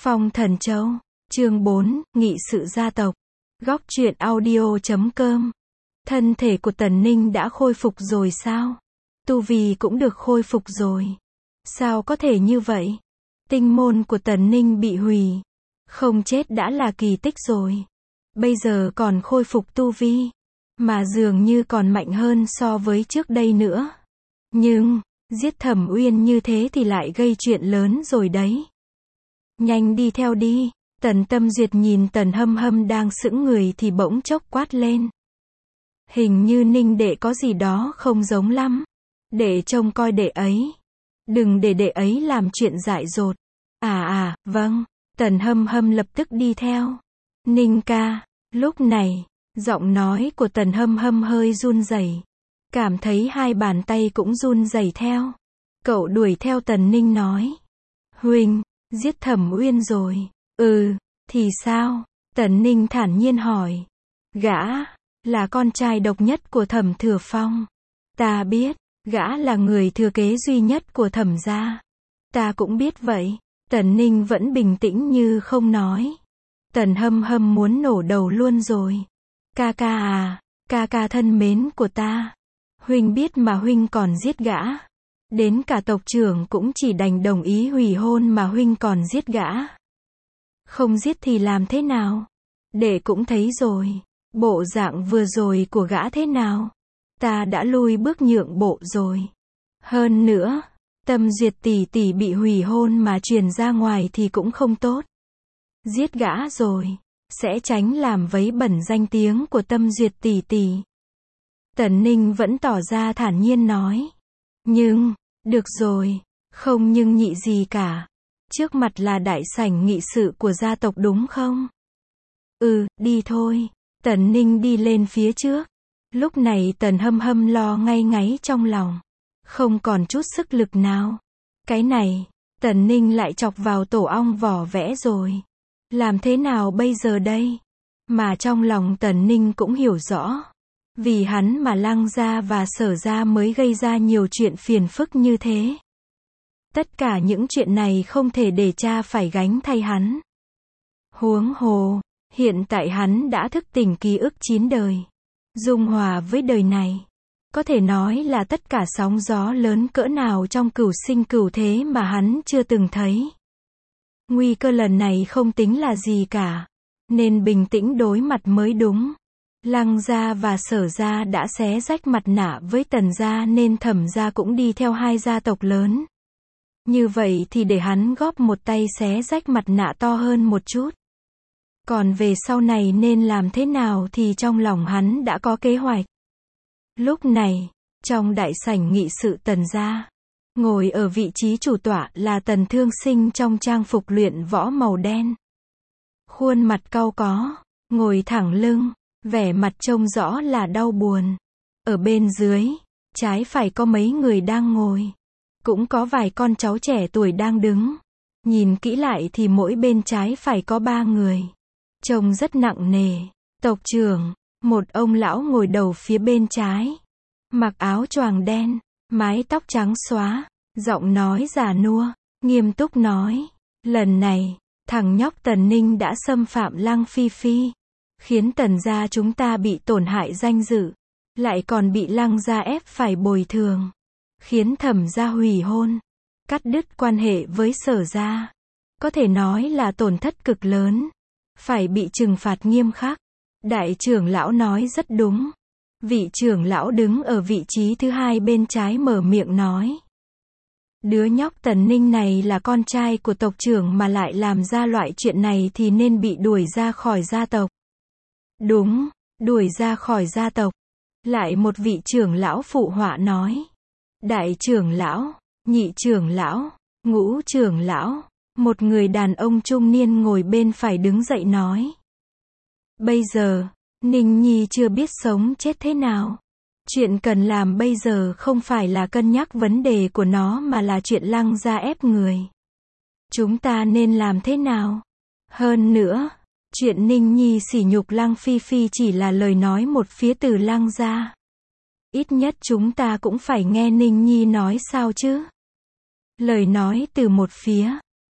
Phong Thần Châu, chương 4, Nghị sự gia tộc. Góc truyện audio.com. Thân thể của Tần Ninh đã khôi phục rồi sao? Tu vi cũng được khôi phục rồi. Sao có thể như vậy? Tinh môn của Tần Ninh bị hủy. Không chết đã là kỳ tích rồi. Bây giờ còn khôi phục tu vi. Mà dường như còn mạnh hơn so với trước đây nữa. Nhưng, giết Thẩm Uyên như thế thì lại gây chuyện lớn rồi đấy. Nhanh đi theo đi. Tần Tâm Duyệt nhìn Tần Hâm Hâm đang sững người thì bỗng chốc quát lên. Hình như Ninh đệ có gì đó không giống lắm. Để trông coi đệ ấy. Đừng để đệ ấy làm chuyện dại dột. Vâng. Tần Hâm Hâm lập tức đi theo. Ninh ca. Lúc này, giọng nói của Tần Hâm Hâm hơi run rẩy. Cảm thấy hai bàn tay cũng run rẩy theo. Cậu đuổi theo Tần Ninh nói. Huynh, giết Thẩm Uyên rồi. Thì sao? Tần Ninh thản nhiên hỏi. Gã là con trai độc nhất của Thẩm Thừa Phong. Ta biết, gã là người thừa kế duy nhất của Thẩm gia. Ta cũng biết vậy. Tần Ninh vẫn bình tĩnh như không nói. Tần Hâm Hâm muốn nổ đầu luôn rồi. Ca ca à, ca ca thân mến của ta. Huynh biết mà huynh còn giết gã. Đến cả tộc trưởng cũng chỉ đành đồng ý hủy hôn mà huynh còn giết gã. Không giết thì làm thế nào? Đệ cũng thấy rồi. Bộ dạng vừa rồi của gã thế nào? Ta đã lui bước nhượng bộ rồi. Hơn nữa, Tâm Duyệt tỷ tỷ bị hủy hôn mà truyền ra ngoài thì cũng không tốt. Giết gã rồi, sẽ tránh làm vấy bẩn danh tiếng của Tâm Duyệt tỷ tỷ. Tần Ninh vẫn tỏ ra thản nhiên nói. Nhưng, được rồi, không nhưng nhị gì cả. Trước mặt là đại sảnh nghị sự của gia tộc đúng không? Đi thôi. Tần Ninh đi lên phía trước. Lúc này Tần Hâm Hâm lo ngay ngáy trong lòng. Không còn chút sức lực nào. Cái này, Tần Ninh lại chọc vào tổ ong vỏ vẽ rồi. Làm thế nào bây giờ đây? Mà trong lòng Tần Ninh cũng hiểu rõ. Vì hắn mà Lăng gia và Sở gia mới gây ra nhiều chuyện phiền phức như thế. Tất cả những chuyện này không thể để cha phải gánh thay hắn. Huống hồ, hiện tại hắn đã thức tỉnh ký ức 9 đời. Dung hòa với đời này. Có thể nói là tất cả sóng gió lớn cỡ nào trong cửu sinh cửu thế mà hắn chưa từng thấy. Nguy cơ lần này không tính là gì cả. Nên bình tĩnh đối mặt mới đúng. Lăng gia và Sở gia đã xé rách mặt nạ với Tần gia nên Thẩm gia cũng đi theo hai gia tộc lớn. Như vậy thì để hắn góp một tay xé rách mặt nạ to hơn một chút. Còn về sau này nên làm thế nào thì trong lòng hắn đã có kế hoạch. Lúc này, trong đại sảnh nghị sự Tần gia, ngồi ở vị trí chủ tọa là Tần Thương Sinh trong trang phục luyện võ màu đen. Khuôn mặt cau có, ngồi thẳng lưng, vẻ mặt trông rõ là đau buồn. Ở bên dưới, trái phải có mấy người đang ngồi. Cũng có vài con cháu trẻ tuổi đang đứng. Nhìn kỹ lại thì mỗi bên trái phải có 3 người. Trông rất nặng nề. Tộc trưởng, một ông lão ngồi đầu phía bên trái. Mặc áo choàng đen, mái tóc trắng xóa, giọng nói già nua, nghiêm túc nói. Lần này, thằng nhóc Tần Ninh đã xâm phạm Lăng Phi Phi. Khiến Tần gia chúng ta bị tổn hại danh dự. Lại còn bị Lăng gia ép phải bồi thường. Khiến Thẩm gia hủy hôn. Cắt đứt quan hệ với Sở gia. Có thể nói là tổn thất cực lớn. Phải bị trừng phạt nghiêm khắc. Đại trưởng lão nói rất đúng. Vị trưởng lão đứng ở vị trí thứ hai bên trái mở miệng nói. Đứa nhóc Tần Ninh này là con trai của tộc trưởng mà lại làm ra loại chuyện này thì nên bị đuổi ra khỏi gia tộc. Đúng, đuổi ra khỏi gia tộc. Lại một vị trưởng lão phụ họa nói. Đại trưởng lão, nhị trưởng lão, ngũ trưởng lão, một người đàn ông trung niên ngồi bên phải đứng dậy nói. Bây giờ, Ninh Nhi chưa biết sống chết thế nào. Chuyện cần làm bây giờ không phải là cân nhắc vấn đề của nó mà là chuyện Lăng gia ép người. Chúng ta nên làm thế nào? Hơn nữa, chuyện Ninh Nhi sỉ nhục Lăng Phi Phi chỉ là lời nói một phía từ Lăng gia. Ít nhất chúng ta cũng phải nghe Ninh Nhi nói sao chứ. Lời nói từ một phía.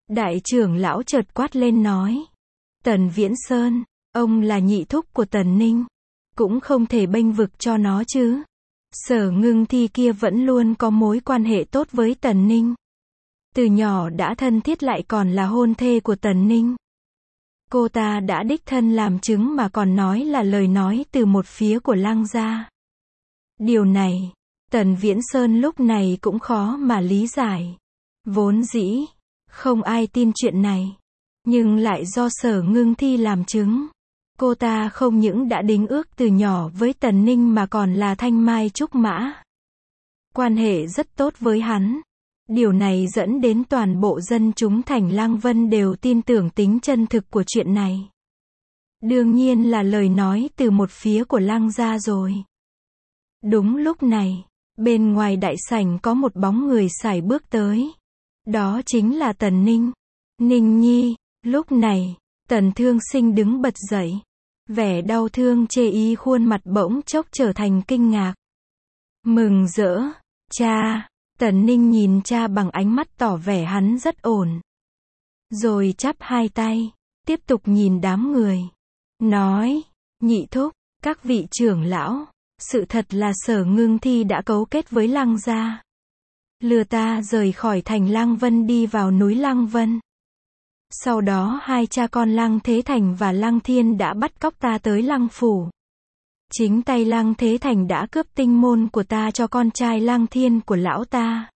Đại trưởng lão chợt quát lên nói. Tần Viễn Sơn, ông là nhị thúc của Tần Ninh. Cũng không thể bênh vực cho nó chứ. Sở Ngưng Thi kia vẫn luôn có mối quan hệ tốt với Tần Ninh. Từ nhỏ đã thân thiết lại còn là hôn thê của Tần Ninh. Cô ta đã đích thân làm chứng mà còn nói là lời nói từ một phía của Lăng gia. Điều này, Tần Viễn Sơn lúc này cũng khó mà lý giải. Vốn dĩ, không ai tin chuyện này. Nhưng lại do Sở Ngưng Thi làm chứng. Cô ta không những đã đính ước từ nhỏ với Tần Ninh mà còn là thanh mai trúc mã. Quan hệ rất tốt với hắn. Điều này dẫn đến toàn bộ dân chúng thành Lăng Vân đều tin tưởng tính chân thực của chuyện này. Đương nhiên là lời nói từ một phía của Lăng gia rồi. Đúng lúc này, bên ngoài đại sảnh có một bóng người sải bước tới. Đó chính là Tần Ninh. Ninh Nhi, lúc này, Tần Thương Sinh đứng bật dậy. Vẻ đau thương chê ý khuôn mặt bỗng chốc trở thành kinh ngạc. Mừng rỡ, cha. Tần Ninh nhìn cha bằng ánh mắt tỏ vẻ hắn rất ổn. Rồi chắp hai tay, tiếp tục nhìn đám người. Nói, nhị thúc, các vị trưởng lão, sự thật là Sở Ngưng Thi đã cấu kết với Lăng gia. Lừa ta rời khỏi thành Lăng Vân đi vào núi Lăng Vân. Sau đó hai cha con Lăng Thế Thành và Lăng Thiên đã bắt cóc ta tới Lăng Phủ. Chính tay Lăng Thế Thành đã cướp tinh môn của ta cho con trai Lăng Thiên của lão ta.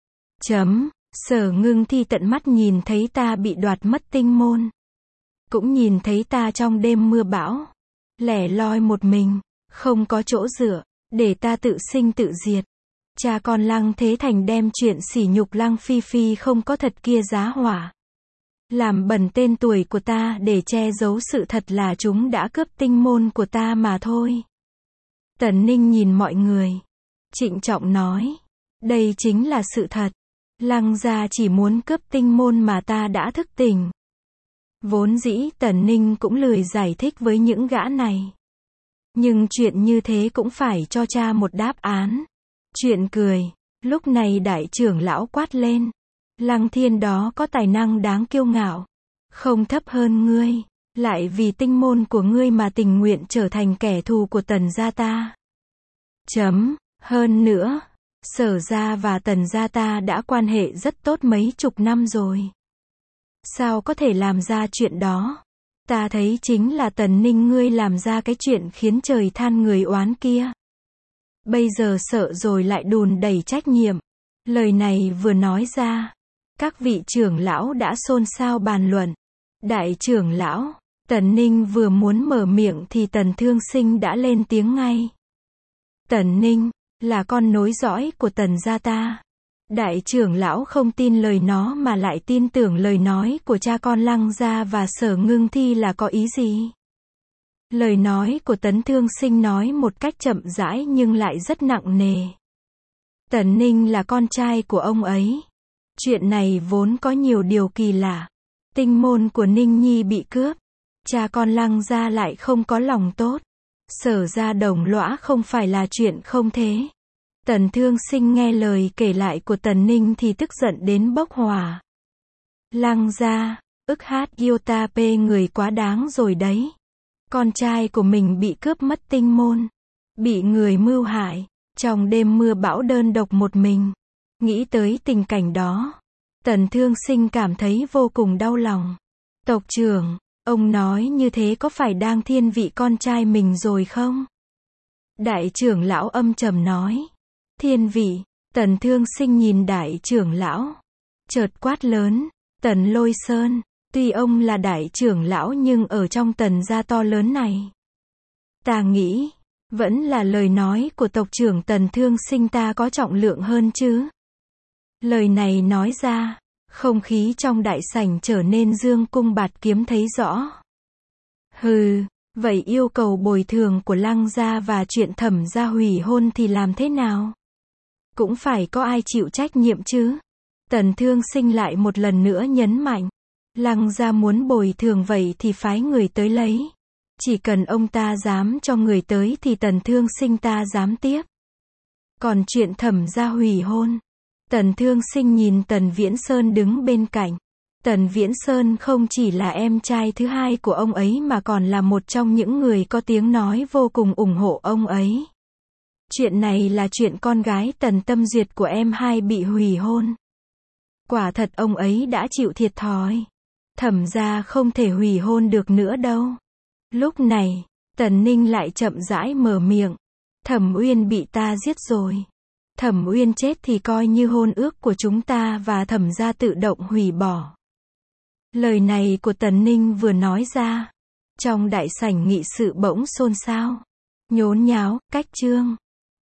Sở Ngưng Thi tận mắt nhìn thấy ta bị đoạt mất tinh môn. Cũng nhìn thấy ta trong đêm mưa bão. Lẻ loi một mình, không có chỗ dựa, để ta tự sinh tự diệt. Cha con Lăng Thế Thành đem chuyện sỉ nhục Lăng Phi Phi không có thật kia giá hỏa. Làm bẩn tên tuổi của ta để che giấu sự thật là chúng đã cướp tinh môn của ta mà thôi. Tần Ninh nhìn mọi người. Trịnh trọng nói. Đây chính là sự thật. Lăng gia chỉ muốn cướp tinh môn mà ta đã thức tỉnh. Vốn dĩ Tần Ninh cũng lười giải thích với những gã này. Nhưng chuyện như thế cũng phải cho cha một đáp án. Chuyện cười. Lúc này đại trưởng lão quát lên. Lăng Thiên đó có tài năng đáng kiêu ngạo. Không thấp hơn ngươi. Lại vì tinh môn của ngươi mà tình nguyện trở thành kẻ thù của Tần gia ta. Hơn nữa, Sở gia và Tần gia ta đã quan hệ rất tốt mấy chục năm rồi. Sao có thể làm ra chuyện đó? Ta thấy chính là Tần Ninh ngươi làm ra cái chuyện khiến trời than người oán kia. Bây giờ sợ rồi lại đùn đẩy trách nhiệm. Lời này vừa nói ra, các vị trưởng lão đã xôn xao bàn luận. Đại trưởng lão, Tần Ninh vừa muốn mở miệng thì Tần Thương Sinh đã lên tiếng ngay. Tần Ninh, là con nối dõi của Tần gia ta. Đại trưởng lão không tin lời nó mà lại tin tưởng lời nói của cha con Lăng gia và Sở Ngưng Thi là có ý gì? Lời nói của Tần Thương Sinh nói một cách chậm rãi nhưng lại rất nặng nề. Tần Ninh là con trai của ông ấy. Chuyện này vốn có nhiều điều kỳ lạ. Tinh môn của Ninh Nhi bị cướp. Cha con Lăng gia lại không có lòng tốt. Sở gia đồng lõa không phải là chuyện không thế. Tần Thương Sinh nghe lời kể lại của Tần Ninh thì tức giận đến bốc hỏa. Lăng gia, ức hát yêu ta pê người quá đáng rồi đấy. Con trai của mình bị cướp mất tinh môn. Bị người mưu hại. Trong đêm mưa bão đơn độc một mình. Nghĩ tới tình cảnh đó. Tần Thương Sinh cảm thấy vô cùng đau lòng. Tộc trưởng, ông nói như thế có phải đang thiên vị con trai mình rồi không? Đại trưởng lão âm trầm nói. Thiên vị. Tần Thương Sinh nhìn đại trưởng lão. Chợt quát lớn. Tần Lôi Sơn. Tuy ông là đại trưởng lão nhưng ở trong Tần gia to lớn này. Ta nghĩ. Vẫn là lời nói của tộc trưởng Tần Thương Sinh ta có trọng lượng hơn chứ. Lời này nói ra. Không khí trong đại sảnh trở nên dương cung bạt kiếm thấy rõ. Hừ. Vậy yêu cầu bồi thường của Lăng gia và chuyện Thẩm gia hủy hôn thì làm thế nào? Cũng phải có ai chịu trách nhiệm chứ. Tần Thương Sinh lại một lần nữa nhấn mạnh. Lăng gia muốn bồi thường vậy thì phái người tới lấy. Chỉ cần ông ta dám cho người tới thì Tần Thương Sinh ta dám tiếp. Còn chuyện Thẩm gia hủy hôn. Tần Thương Sinh nhìn Tần Viễn Sơn đứng bên cạnh. Tần Viễn Sơn không chỉ là em trai thứ hai của ông ấy mà còn là một trong những người có tiếng nói vô cùng ủng hộ ông ấy. Chuyện này là chuyện con gái Tần Tâm Duyệt của em hai bị hủy hôn. Quả thật ông ấy đã chịu thiệt thòi. Thẩm gia không thể hủy hôn được nữa đâu. Lúc này, Tần Ninh lại chậm rãi mở miệng. Thẩm Uyên bị ta giết rồi. Thẩm Uyên chết thì coi như hôn ước của chúng ta và Thẩm gia tự động hủy bỏ. Lời này của Tần Ninh vừa nói ra, trong đại sảnh nghị sự bỗng xôn xao, nhốn nháo, cách chương.